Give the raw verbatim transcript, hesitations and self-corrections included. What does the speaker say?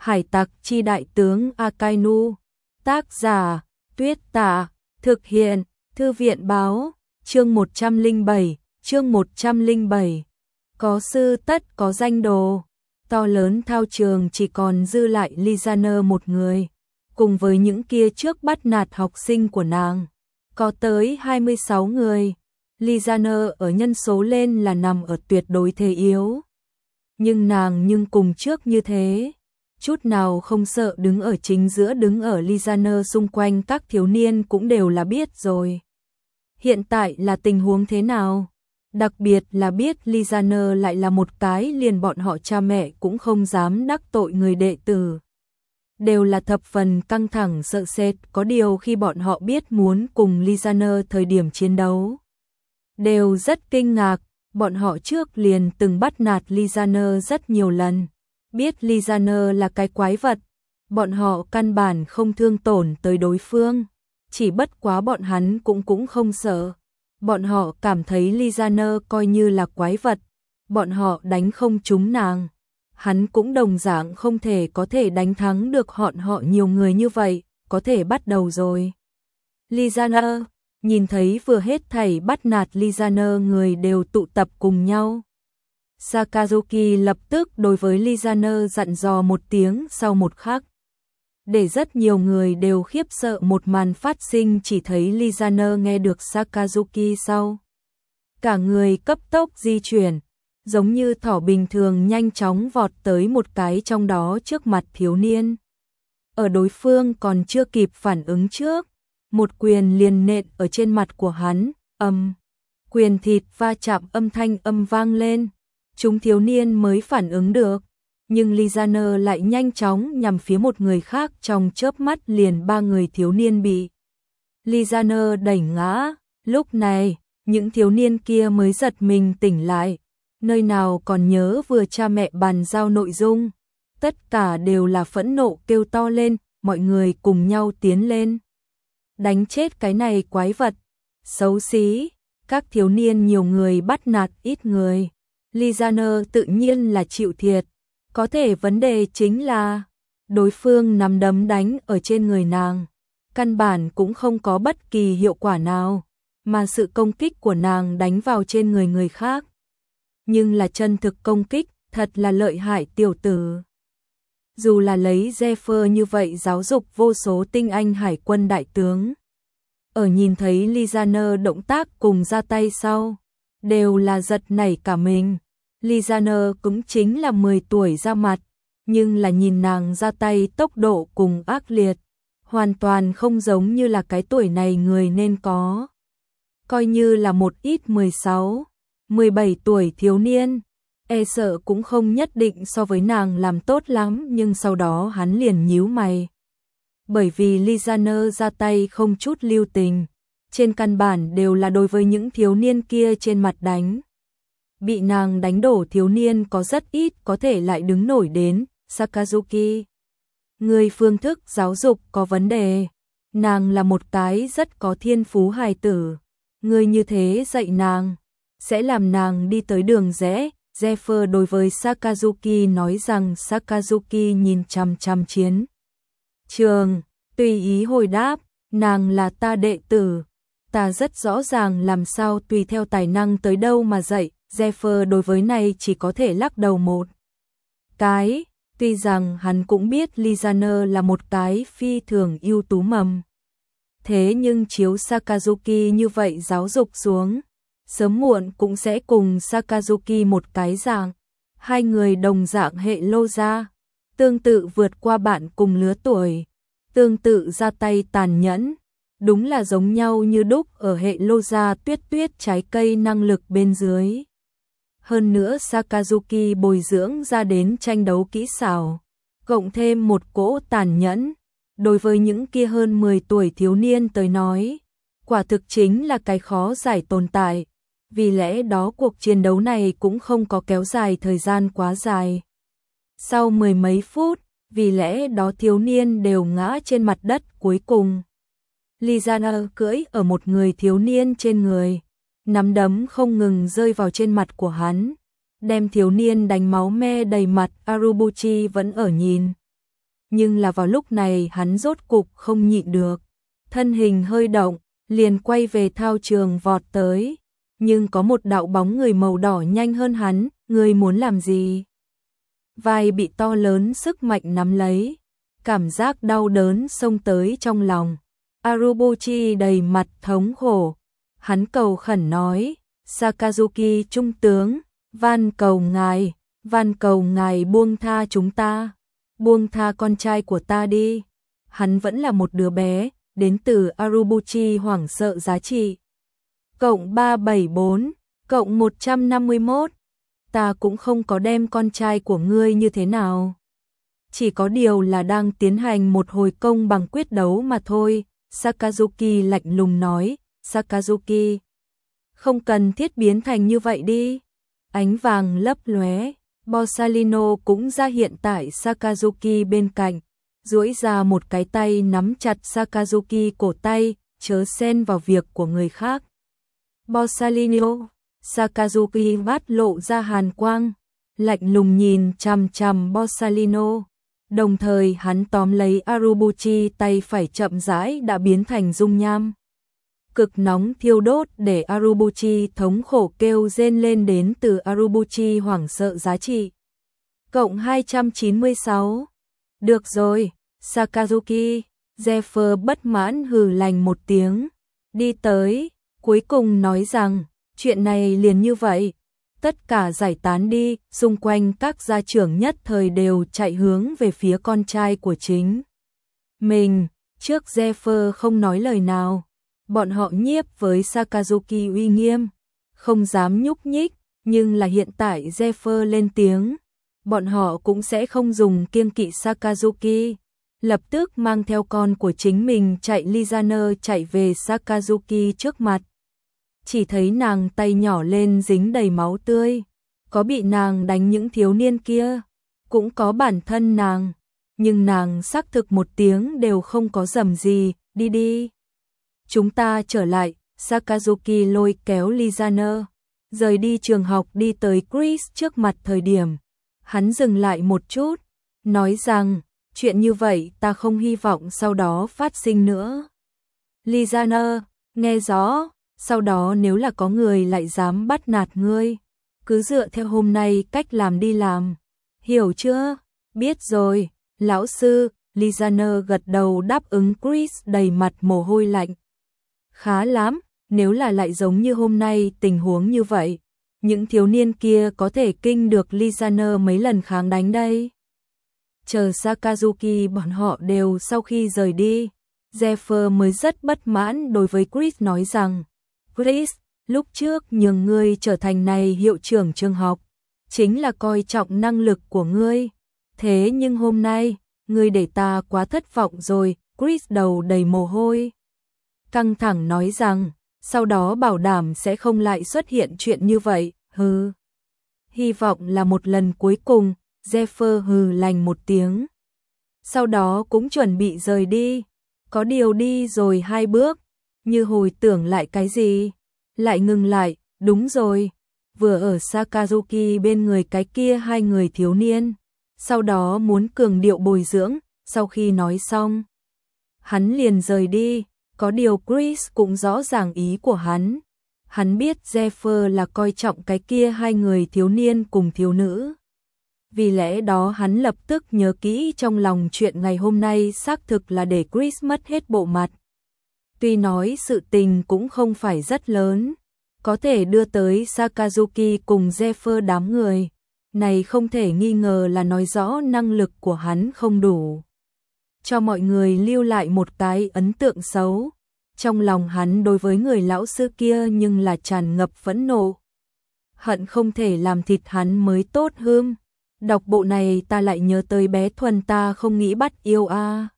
Hải tặc chi đại tướng Akainu. Tác giả, Tuyết Tà. Thực hiện, Thư viện báo. Chương một trăm lẻ bảy, chương một trăm lẻ bảy. Có sư tất có danh đồ. To lớn thao trường chỉ còn dư lại Lizaner một người. Cùng với những kia trước bắt nạt học sinh của nàng. Có tới hai mươi sáu người. Lizaner ở nhân số lên là nằm ở tuyệt đối thế yếu. Nhưng nàng nhưng cùng trước như thế. Chút nào không sợ đứng ở chính giữa, đứng ở Lizaner xung quanh các thiếu niên cũng đều là biết rồi. Hiện tại là tình huống thế nào? Đặc biệt là biết Lizaner lại là một cái liền bọn họ cha mẹ cũng không dám đắc tội người đệ tử. Đều là thập phần căng thẳng sợ sệt, có điều khi bọn họ biết muốn cùng Lizaner thời điểm chiến đấu. Đều rất kinh ngạc, bọn họ trước liền từng bắt nạt Lizaner rất nhiều lần. Biết Lizaner là cái quái vật, bọn họ căn bản không thương tổn tới đối phương. Chỉ bất quá bọn hắn cũng cũng không sợ. Bọn họ cảm thấy Lizaner coi như là quái vật. Bọn họ đánh không trúng nàng. Hắn cũng đồng dạng không thể có thể đánh thắng được họ họ nhiều người như vậy. Có thể bắt đầu rồi. Lizaner, nhìn thấy vừa hết thảy bắt nạt Lizaner người đều tụ tập cùng nhau. Sakazuki lập tức đối với Lizaner dặn dò một tiếng sau một khắc. Để rất nhiều người đều khiếp sợ một màn phát sinh, chỉ thấy Lizaner nghe được Sakazuki sau. Cả người cấp tốc di chuyển, giống như thỏ bình thường nhanh chóng vọt tới một cái trong đó trước mặt thiếu niên. Ở đối phương còn chưa kịp phản ứng trước, một quyền liền nện ở trên mặt của hắn, âm. Quyền thịt va chạm âm thanh âm vang lên. Chúng thiếu niên mới phản ứng được, nhưng Lizaner lại nhanh chóng nhằm phía một người khác, trong chớp mắt liền ba người thiếu niên bị Lizaner đẩy ngã. Lúc này, những thiếu niên kia mới giật mình tỉnh lại, nơi nào còn nhớ vừa cha mẹ bàn giao nội dung, tất cả đều là phẫn nộ kêu to lên, mọi người cùng nhau tiến lên. Đánh chết cái này quái vật, xấu xí, các thiếu niên nhiều người bắt nạt ít người. Lizaner tự nhiên là chịu thiệt, có thể vấn đề chính là đối phương nắm đấm đánh ở trên người nàng, căn bản cũng không có bất kỳ hiệu quả nào, mà sự công kích của nàng đánh vào trên người người khác. Nhưng là chân thực công kích, thật là lợi hại tiểu tử. Dù là lấy Zephyr như vậy giáo dục vô số tinh anh hải quân đại tướng, ở nhìn thấy Lizaner động tác cùng ra tay sau, đều là giật nảy cả mình. Lizaner cũng chính là mười tuổi ra mặt, nhưng là nhìn nàng ra tay tốc độ cùng ác liệt, hoàn toàn không giống như là cái tuổi này người nên có. Coi như là một ít mười sáu, mười bảy tuổi thiếu niên, e sợ cũng không nhất định so với nàng làm tốt lắm, nhưng sau đó hắn liền nhíu mày. Bởi vì Lizaner ra tay không chút lưu tình, trên căn bản đều là đối với những thiếu niên kia trên mặt đánh. Bị nàng đánh đổ thiếu niên có rất ít có thể lại đứng nổi đến. Sakazuki, người phương thức giáo dục có vấn đề. Nàng là một cái rất có thiên phú hài tử. Người như thế dạy nàng, sẽ làm nàng đi tới đường rẽ. Zephyr đối với Sakazuki nói rằng. Sakazuki nhìn chằm chằm chiến trường, tùy ý hồi đáp, nàng là ta đệ tử. Ta rất rõ ràng làm sao tùy theo tài năng tới đâu mà dạy. Zephyr đối với này chỉ có thể lắc đầu một cái, tuy rằng hắn cũng biết Lizaner là một cái phi thường ưu tú mầm. Thế nhưng chiếu Sakazuki như vậy giáo dục xuống, sớm muộn cũng sẽ cùng Sakazuki một cái dạng. Hai người đồng dạng hệ lô ra, tương tự vượt qua bạn cùng lứa tuổi, tương tự ra tay tàn nhẫn. Đúng là giống nhau như đúc ở hệ lô ra tuyết tuyết trái cây năng lực bên dưới. Hơn nữa Sakazuki bồi dưỡng ra đến tranh đấu kỹ xảo, cộng thêm một cỗ tàn nhẫn, đối với những kia hơn mười tuổi thiếu niên tới nói, quả thực chính là cái khó giải tồn tại. Vì lẽ đó cuộc chiến đấu này cũng không có kéo dài thời gian quá dài. Sau mười mấy phút, vì lẽ đó thiếu niên đều ngã trên mặt đất cuối cùng. Lizaner cưỡi ở một người thiếu niên trên người, nắm đấm không ngừng rơi vào trên mặt của hắn, đem thiếu niên đánh máu me đầy mặt. Arubuchi vẫn ở nhìn. nhưng là vào lúc này hắn rốt cục không nhịn được. Thân hình hơi động, liền quay về thao trường vọt tới. Nhưng có một đạo bóng người màu đỏ nhanh hơn hắn, người muốn làm gì? Vai bị to lớn sức mạnh nắm lấy, cảm giác đau đớn xông tới trong lòng. Arubuchi đầy mặt thống khổ, hắn cầu khẩn nói, Sakazuki trung tướng, van cầu ngài, van cầu ngài buông tha chúng ta, buông tha con trai của ta đi. Hắn vẫn là một đứa bé, đến từ Arubuchi hoảng sợ giá trị. Cộng ba bảy bốn, cộng một trăm năm mươi mốt, ta cũng không có đem con trai của ngươi như thế nào. Chỉ có điều là đang tiến hành một hồi công bằng quyết đấu mà thôi. Sakazuki lạnh lùng nói, Sakazuki, không cần thiết biến thành như vậy đi. Ánh vàng lấp lóe, Borsalino cũng ra hiện tại Sakazuki bên cạnh, duỗi ra một cái tay nắm chặt Sakazuki cổ tay, chớ xen vào việc của người khác. Borsalino, Sakazuki mắt lộ ra hàn quang, lạnh lùng nhìn chằm chằm Borsalino. Đồng thời hắn tóm lấy Arubuchi, tay phải chậm rãi đã biến thành dung nham. Cực nóng thiêu đốt để Arubuchi thống khổ kêu rên lên, đến từ Arubuchi hoảng sợ giá trị. Cộng hai trăm chín mươi sáu. Được rồi, Sakazuki, Zephyr bất mãn hừ lành một tiếng. Đi tới, cuối cùng nói rằng, chuyện này liền như vậy. Tất cả giải tán đi, xung quanh các gia trưởng nhất thời đều chạy hướng về phía con trai của chính mình. Trước Zephyr không nói lời nào, bọn họ nhiếp với Sakazuki uy nghiêm, không dám nhúc nhích, nhưng là hiện tại Zephyr lên tiếng, bọn họ cũng sẽ không dùng kiêng kỵ Sakazuki. Lập tức mang theo con của chính mình chạy, Lizaner chạy về Sakazuki trước mặt. Chỉ thấy nàng tay nhỏ lên dính đầy máu tươi, có bị nàng đánh những thiếu niên kia, cũng có bản thân nàng, nhưng nàng xác thực một tiếng đều không có dầm gì. Đi đi, chúng ta trở lại. Sakazuki lôi kéo Lizaner rời đi trường học, đi tới Chris trước mặt. Thời điểm hắn dừng lại một chút, nói rằng, chuyện như vậy ta không hy vọng sau đó phát sinh nữa. Lizaner, nghe rõ, sau đó nếu là có người lại dám bắt nạt ngươi, cứ dựa theo hôm nay cách làm đi làm, hiểu chưa? Biết rồi, lão sư. Lizaner gật đầu đáp ứng. Chris đầy mặt mồ hôi lạnh. Khá lắm, nếu là lại giống như hôm nay tình huống như vậy, những thiếu niên kia có thể kinh được Lizaner mấy lần kháng đánh đây. Chờ Sakazuki bọn họ đều sau khi rời đi, Zephyr mới rất bất mãn đối với Chris nói rằng, Chris, lúc trước nhường ngươi trở thành này hiệu trưởng trường học, chính là coi trọng năng lực của ngươi. Thế nhưng hôm nay, ngươi để ta quá thất vọng rồi. Chris đầu đầy mồ hôi, căng thẳng nói rằng, sau đó bảo đảm sẽ không lại xuất hiện chuyện như vậy. Hừ, hy vọng là một lần cuối cùng. Zephyr hừ lành một tiếng, sau đó cũng chuẩn bị rời đi. Có điều đi rồi hai bước, như hồi tưởng lại cái gì, lại ngừng lại. Đúng rồi, vừa ở Sakazuki bên người cái kia hai người thiếu niên, sau đó muốn cường điệu bồi dưỡng. Sau khi nói xong, hắn liền rời đi. Có điều Chris cũng rõ ràng ý của hắn. Hắn biết Zephyr là coi trọng cái kia hai người thiếu niên cùng thiếu nữ. Vì lẽ đó hắn lập tức nhớ kỹ trong lòng chuyện ngày hôm nay xác thực là để Chris mất hết bộ mặt. Tuy nói sự tình cũng không phải rất lớn, có thể đưa tới Sakazuki cùng Zephyr đám người, này không thể nghi ngờ là nói rõ năng lực của hắn không đủ, cho mọi người lưu lại một cái ấn tượng xấu. Trong lòng hắn đối với người lão sư kia nhưng là tràn ngập phẫn nộ, hận không thể làm thịt hắn mới tốt hơn. Đọc bộ này ta lại nhớ tới bé Thuần, ta không nghĩ bắt yêu a.